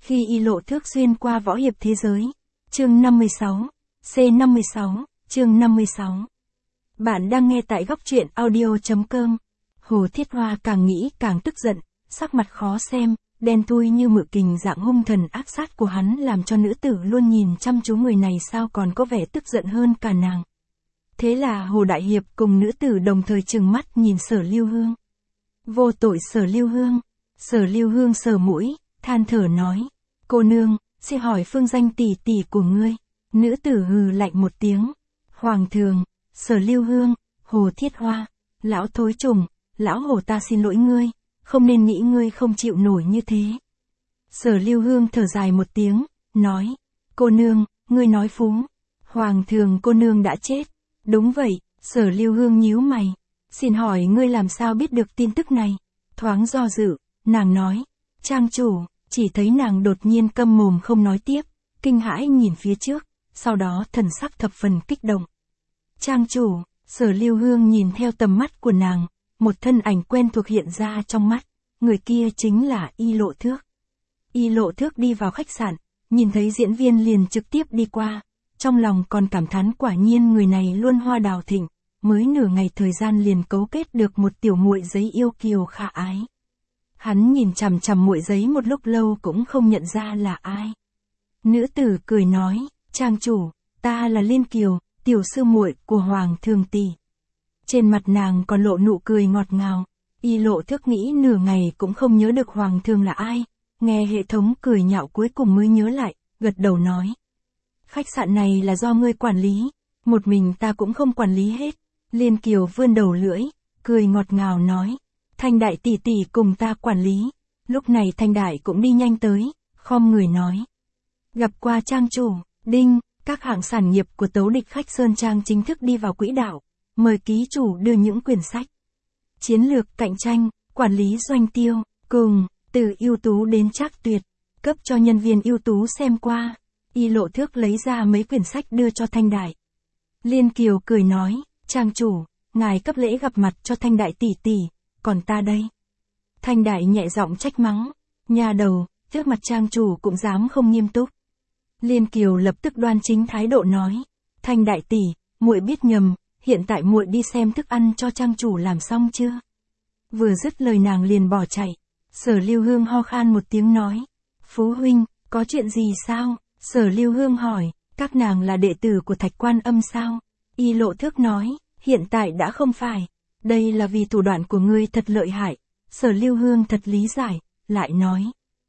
Khi Y Lộ Thước xuyên qua võ hiệp thế giới. Chương 56. C56, chương 56. Bạn đang nghe tại góc truyện audio.com. Hồ Thiết Hoa càng nghĩ càng tức giận, sắc mặt khó xem, đen thui như mự kình dạng hung thần ác sát của hắn làm cho nữ tử luôn nhìn chăm chú người này sao còn có vẻ tức giận hơn cả nàng. Thế là Hồ Đại Hiệp cùng nữ tử đồng thời trừng mắt nhìn Sở Lưu Hương. Vô tội Sở Lưu Hương. Sở Lưu Hương sờ mũi, than thở nói. Cô nương, xin hỏi phương danh tỷ tỷ của ngươi. Nữ tử hừ lạnh một tiếng. Hoàng thượng, Sở Lưu Hương, Hồ Thiết Hoa, lão thối trùng, lão Hồ ta xin lỗi ngươi, không nên nghĩ ngươi không chịu nổi như thế. Sở Lưu Hương thở dài một tiếng, nói. Cô nương, ngươi nói phú. Hoàng thượng cô nương đã chết. Đúng vậy, Sở Lưu Hương nhíu mày. Xin hỏi ngươi làm sao biết được tin tức này? Thoáng do dự, nàng nói. Trang chủ, chỉ thấy nàng đột nhiên câm mồm không nói tiếp, kinh hãi nhìn phía trước, sau đó thần sắc thập phần kích động. Trang chủ, Sở Lưu Hương nhìn theo tầm mắt của nàng, một thân ảnh quen thuộc hiện ra trong mắt, người kia chính là Y Lộ Thước. Y Lộ Thước đi vào khách sạn, nhìn thấy diễn viên liền trực tiếp đi qua, trong lòng còn cảm thán quả nhiên người này luôn hoa đào thịnh, mới nửa ngày thời gian liền cấu kết được một tiểu muội giấy yêu kiều khả ái. Hắn nhìn chằm chằm muội giấy một lúc lâu cũng không nhận ra là ai. Nữ tử cười nói, trang chủ, ta là Liên Kiều, tiểu sư muội của Hoàng thượng tỷ. Trên mặt nàng còn lộ nụ cười ngọt ngào. Y Lộ Thước nghĩ nửa ngày cũng không nhớ được Hoàng thượng là ai, nghe hệ thống cười nhạo cuối cùng mới nhớ lại, gật đầu nói. Khách sạn này là do ngươi quản lý, một mình ta cũng không quản lý hết. Liên Kiều vươn đầu lưỡi, cười ngọt ngào nói. Thanh đại tỷ tỷ cùng ta quản lý. Lúc này Thanh đại cũng đi nhanh tới, khom người nói. Gặp qua trang chủ, đinh, các hạng sản nghiệp của Tấu Địch Khách Sơn Trang chính thức đi vào quỹ đạo. Mời ký chủ đưa những quyển sách. Chiến lược cạnh tranh, quản lý doanh tiêu, cùng, từ ưu tú đến trác tuyệt, cấp cho nhân viên ưu tú xem qua. Y Lộ Thước lấy ra mấy quyển sách đưa cho Thanh đại. Liên Kiều cười nói, trang chủ, ngài cấp lễ gặp mặt cho Thanh đại tỷ tỷ, còn ta đây. Thanh đại nhẹ giọng trách mắng, nhà đầu, trước mặt trang chủ cũng dám không nghiêm túc. Liên Kiều lập tức đoan chính thái độ nói, Thanh đại tỷ, muội biết nhầm, hiện tại muội đi xem thức ăn cho trang chủ làm xong chưa? Vừa dứt lời nàng liền bỏ chạy. Sở Lưu Hương ho khan một tiếng nói, Phú huynh, có chuyện gì sao? Sở Lưu Hương hỏi, các nàng là đệ tử của Thạch Quan Âm sao? Y Lộ Thước nói, hiện tại đã không phải. Đây là vì thủ đoạn của ngươi thật lợi hại. Sở Lưu Hương thật lý giải, lại nói.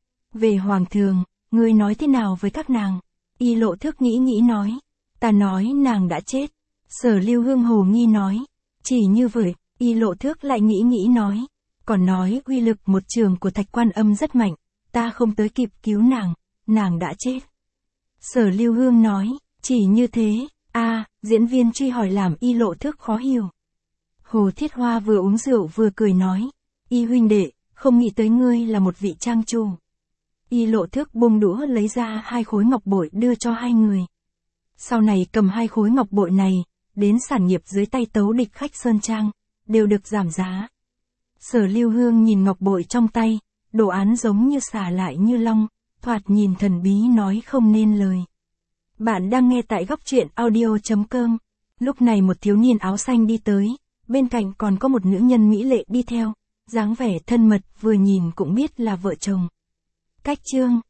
Về Hoàng thượng, ngươi nói thế nào với các nàng? Y Lộ Thước nghĩ nói. Ta nói nàng đã chết. Sở Lưu Hương hồ nghi nói. Chỉ như vậy, Y Lộ Thước lại nghĩ nói. Còn nói uy lực một trường của Thạch Quan Âm rất mạnh. Ta không tới kịp cứu nàng đã chết. Sở Lưu Hương nói, chỉ như thế. Diễn viên truy hỏi làm Y Lộ Thước khó hiểu. Hồ Thiết Hoa vừa uống rượu vừa cười nói. Y huynh đệ, không nghĩ tới ngươi là một vị trang chủ. Y Lộ Thước buông đũa lấy ra 2 khối ngọc bội đưa cho 2 người. Sau này cầm 2 khối ngọc bội này, đến sản nghiệp dưới tay Tấu Địch Khách Sơn Trang, đều được giảm giá. Sở Lưu Hương nhìn ngọc bội trong tay, đồ án giống như xà lại như long, thoạt nhìn thần bí nói không nên lời. Bạn đang nghe tại góc truyện audio.com. Lúc này một thiếu niên áo xanh đi tới, bên cạnh còn có một nữ nhân mỹ lệ đi theo, dáng vẻ thân mật vừa nhìn cũng biết là vợ chồng. Cách chương